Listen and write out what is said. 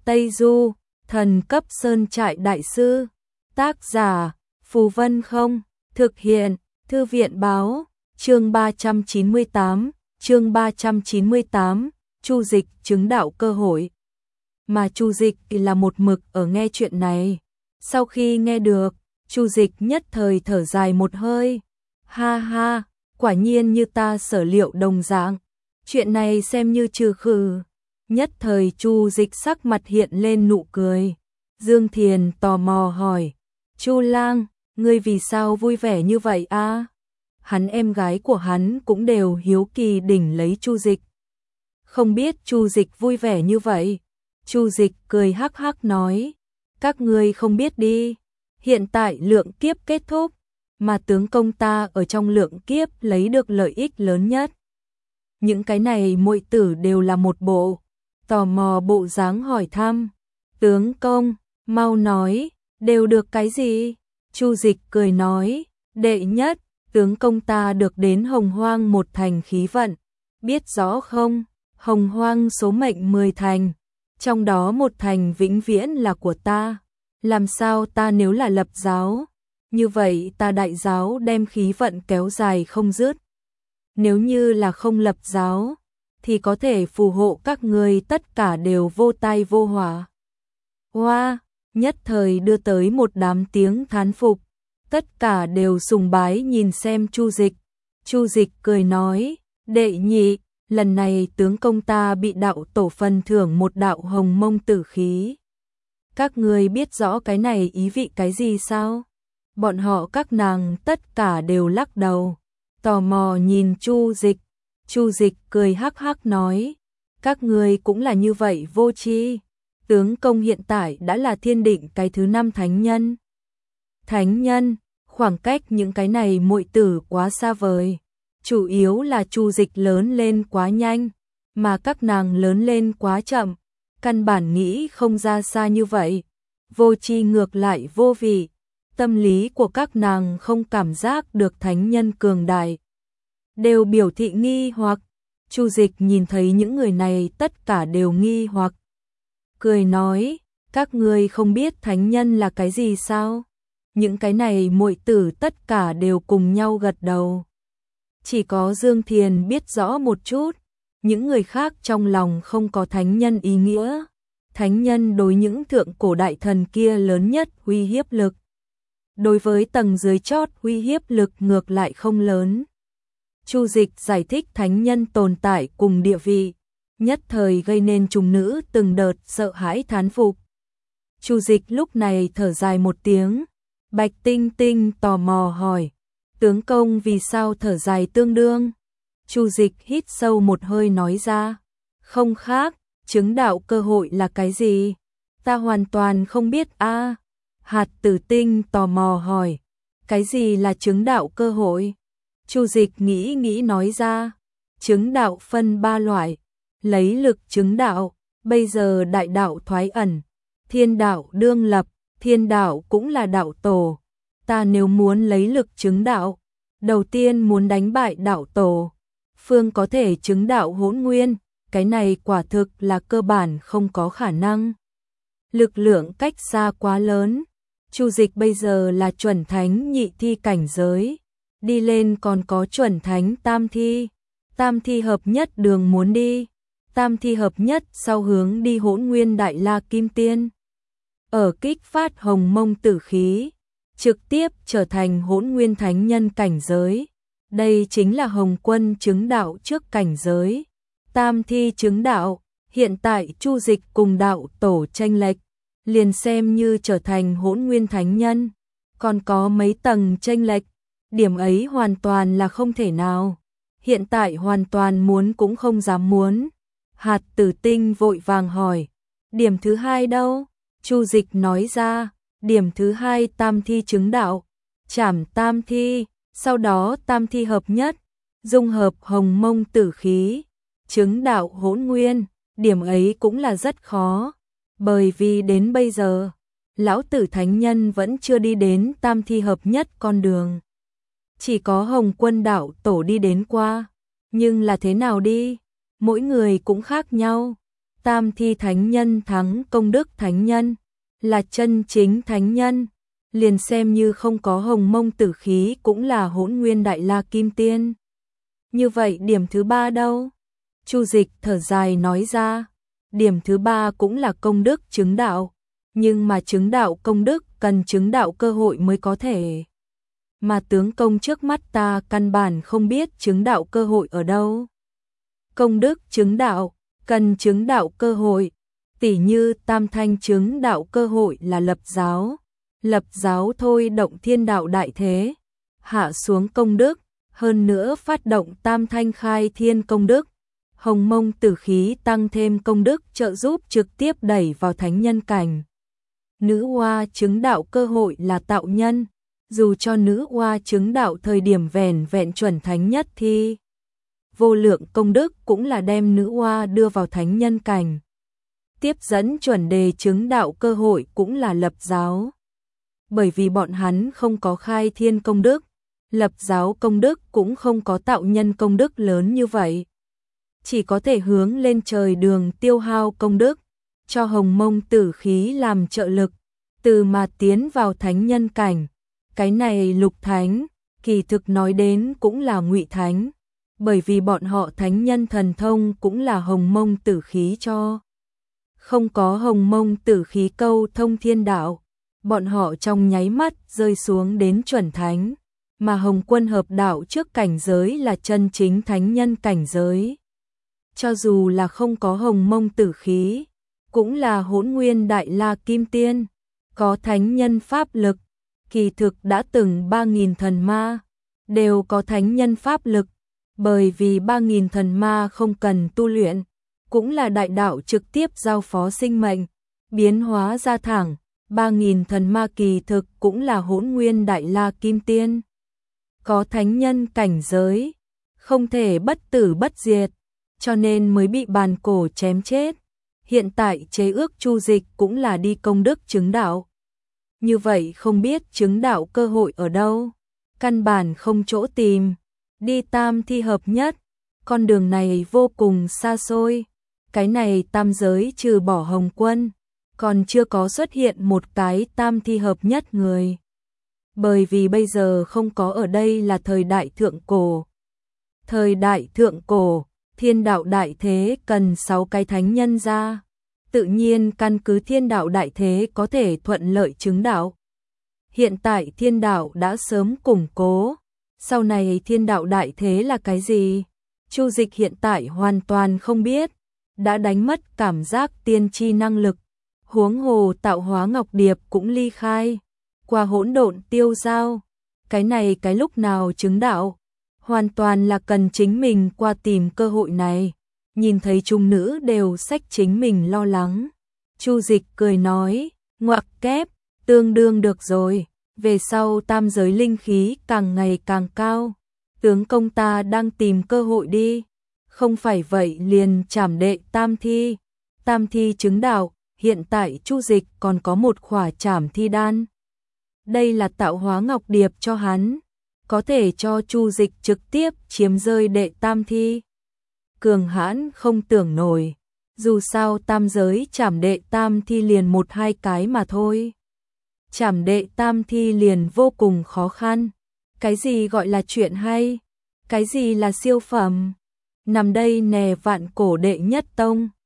Tây Du, thần cấp sơn trại đại sư. Tác giả, Phù Vân Không. Thực hiện, Thư viện báo. Chương 398, Chu Dịch chứng đạo cơ hội. Mà Chu Dịch là một mực ở nghe chuyện này. Sau khi nghe được, Chu Dịch nhất thời thở dài một hơi. Ha ha, quả nhiên như ta sở liệu đồng dạng. Chuyện này xem như trừ khử. Nhất thời Chu Dịch sắc mặt hiện lên nụ cười. Dương Thiền tò mò hỏi, Chu Lang, ngươi vì sao vui vẻ như vậy a? Hắn em gái của hắn cũng đều hiếu kỳ đỉnh lấy Chu Dịch. Không biết Chu Dịch vui vẻ như vậy. Chu Dịch cười hắc hắc nói, các ngươi không biết đi, hiện tại lượng kiếp kết thúc, mà tướng công ta ở trong lượng kiếp lấy được lợi ích lớn nhất. Những cái này muội tử đều là một bộ, tò mò bộ dáng hỏi thăm, tướng công, mau nói, đều được cái gì? Chu Dịch cười nói, đệ nhất, tướng công ta được đến Hồng Hoang một thành khí vận, biết rõ không? Hồng Hoang số mệnh 10 thành, trong đó một thành vĩnh viễn là của ta. Làm sao ta nếu là lập giáo, như vậy ta đại giáo đem khí vận kéo dài không dứt. Nếu như là không lập giáo, thì có thể phù hộ các ngươi tất cả đều vô tai vô họa. Hoa, nhất thời đưa tới một đám tiếng thán phục, tất cả đều sùng bái nhìn xem Chu Dịch. Chu Dịch cười nói, đệ nhị, lần này tướng công ta bị đạo tổ phần thưởng một đạo hồng mông tử khí. Các ngươi biết rõ cái này ý vị cái gì sao? Bọn họ các nàng tất cả đều lắc đầu, tò mò nhìn Chu Dịch. Chu Dịch cười hắc hắc nói, các ngươi cũng là như vậy vô tri. Tướng công hiện tại đã là thiên định cái thứ 5 thánh nhân. Thánh nhân, khoảng cách những cái này muội tử quá xa vời. Chủ yếu là Chu Dịch lớn lên quá nhanh, mà các nàng lớn lên quá chậm, căn bản nghĩ không ra xa như vậy. Vô tri ngược lại vô vị, tâm lý của các nàng không cảm giác được thánh nhân cường đại, đều biểu thị nghi hoặc. Chu Dịch nhìn thấy những người này tất cả đều nghi hoặc, cười nói, các ngươi không biết thánh nhân là cái gì sao? Những cái này muội tử tất cả đều cùng nhau gật đầu. Chỉ có Dương Thiền biết rõ một chút, những người khác trong lòng không có thánh nhân ý nghĩa. Thánh nhân đối những thượng cổ đại thần kia lớn nhất uy hiếp lực. Đối với tầng dưới chót uy hiếp lực ngược lại không lớn. Chu Dịch giải thích thánh nhân tồn tại cùng địa vị, nhất thời gây nên chúng nữ từng đợt sợ hãi thán phục. Chu Dịch lúc này thở dài một tiếng. Bạch Tinh Tinh tò mò hỏi, tướng công vì sao thở dài tương đương? Chu Dịch hít sâu một hơi nói ra, không khác, chứng đạo cơ hội là cái gì? Ta hoàn toàn không biết a. Hạt Tử Tinh tò mò hỏi, cái gì là chứng đạo cơ hội? Chu Dịch nghĩ nói ra, chứng đạo phân 3 loại, lấy lực chứng đạo, bây giờ đại đạo thoái ẩn, thiên đạo đương lập, thiên đạo cũng là đạo tổ. Ta nếu muốn lấy lực chứng đạo, đầu tiên muốn đánh bại đạo tổ, phương có thể chứng đạo hỗn nguyên, cái này quả thực là cơ bản không có khả năng. Lực lượng cách xa quá lớn. Chu Dịch bây giờ là chuẩn thánh nhị thi cảnh giới, đi lên còn có chuẩn thánh tam thi. Tam thi hợp nhất đường muốn đi, tam thi hợp nhất sau hướng đi hỗn nguyên đại la kim tiên. Ở kích phát hồng mông tử khí, trực tiếp trở thành hỗn nguyên thánh nhân cảnh giới. Đây chính là Hồng Quân chứng đạo trước cảnh giới. Tam thi chứng đạo, hiện tại Chu Dịch cùng đạo tổ chênh lệch, liền xem như trở thành hỗn nguyên thánh nhân, còn có mấy tầng chênh lệch, điểm ấy hoàn toàn là không thể nào. Hiện tại hoàn toàn muốn cũng không dám muốn. Hạt Tử Tinh vội vàng hỏi, điểm thứ 2 đâu? Chu Dịch nói ra, điểm thứ 2 tam thi chứng đạo, trảm tam thi, sau đó tam thi hợp nhất, dung hợp hồng mông tử khí, chứng đạo hỗn nguyên. Điểm ấy cũng là rất khó, bởi vì đến bây giờ, lão tử thánh nhân vẫn chưa đi đến tam thi hợp nhất con đường. Chỉ có Hồng Quân đạo tổ đi đến qua, nhưng là thế nào đi? Mỗi người cũng khác nhau. Tam thi thánh nhân thắng công đức thánh nhân, là chân chính thánh nhân, liền xem như không có hồng mông tử khí cũng là hỗn nguyên đại la kim tiên. Như vậy điểm thứ ba đâu? Chu Dịch thở dài nói ra, điểm thứ ba cũng là công đức chứng đạo, nhưng mà chứng đạo công đức cần chứng đạo cơ hội mới có thể. Mà tướng công trước mắt ta căn bản không biết chứng đạo cơ hội ở đâu. Công đức chứng đạo, cần chứng đạo cơ hội, tỉ như tam thanh chứng đạo cơ hội là lập giáo thôi động thiên đạo đại thế, hạ xuống công đức, hơn nữa phát động tam thanh khai thiên công đức, hồng mông tử khí tăng thêm công đức trợ giúp trực tiếp đẩy vào thánh nhân cảnh. Nữ oa chứng đạo cơ hội là tạo nhân, dù cho nữ oa chứng đạo thời điểm vẻn vẹn chuẩn thánh nhất thì vô lượng công đức cũng là đem nữ oa đưa vào thánh nhân cảnh. Tiếp dẫn chuẩn đề chứng đạo cơ hội cũng là lập giáo. Bởi vì bọn hắn không có khai thiên công đức, lập giáo công đức cũng không có tạo nhân công đức lớn như vậy. Chỉ có thể hướng lên trời đường tiêu hao công đức, cho hồng mông tử khí làm trợ lực, từ mà tiến vào thánh nhân cảnh. Cái này lục thánh, kỳ thực nói đến cũng là ngụy thánh, bởi vì bọn họ thánh nhân thần thông cũng là hồng mông tử khí cho. Không có hồng mông tử khí câu thông thiên đạo, bọn họ trong nháy mắt rơi xuống đến chuẩn thánh, mà hồng quân hợp đạo trước cảnh giới là chân chính thánh nhân cảnh giới. Cho dù là không có hồng mông tử khí, cũng là hỗn nguyên đại la kim tiên, có thánh nhân pháp lực, kỳ thực đã từng 3.000 thần ma, đều có thánh nhân pháp lực, bởi vì 3.000 thần ma không cần tu luyện, cũng là đại đạo trực tiếp giao phó sinh mệnh, biến hóa ra thẳng, 3.000 thần ma kỳ thực cũng là hỗn nguyên đại la kim tiên. Có thánh nhân cảnh giới, không thể bất tử bất diệt, cho nên mới bị bàn cổ chém chết. Hiện tại chế ước Chu Dịch cũng là đi công đức chứng đạo. Như vậy không biết chứng đạo cơ hội ở đâu, căn bản không chỗ tìm, đi tam thi hợp nhất, con đường này vô cùng xa xôi. Cái này tam giới trừ bỏ Hồng Quân, còn chưa có xuất hiện một cái tam thi hợp nhất người. Bởi vì bây giờ không có ở đây là thời đại thượng cổ. Thời đại thượng cổ, thiên đạo đại thế cần 6 cái thánh nhân ra. Tự nhiên căn cứ thiên đạo đại thế có thể thuận lợi chứng đạo. Hiện tại thiên đạo đã sớm củng cố. Sau này thiên đạo đại thế là cái gì? Chu Dịch hiện tại hoàn toàn không biết. Đã đánh mất cảm giác tiên tri năng lực. Huống hồ tạo hóa ngọc điệp cũng ly khai. Qua hỗn độn tiêu giao. Cái này cái lúc nào chứng đạo? Hoàn toàn là cần chính mình qua tìm cơ hội này. Nhìn thấy trung nữ đều xách chính mình lo lắng. Chu Dịch cười nói, ngoặc kép, tương đương được rồi. Về sau tam giới linh khí càng ngày càng cao. Tướng công ta đang tìm cơ hội đi. Không phải vậy liền trảm đệ tam thi. Tam thi chứng đạo, hiện tại Chu Dịch còn có một khỏa trảm thi đan. Đây là tạo hóa ngọc điệp cho hắn. Có thể cho Chu Dịch trực tiếp chiếm rơi đệ tam thi. Cường hãn không tưởng nổi. Dù sao tam giới trảm đệ tam thi liền 1-2 cái mà thôi. Trảm đệ tam thi liền vô cùng khó khăn. Cái gì gọi là chuyện hay? Cái gì là siêu phẩm? Nằm đây nè vạn cổ đệ nhất tông.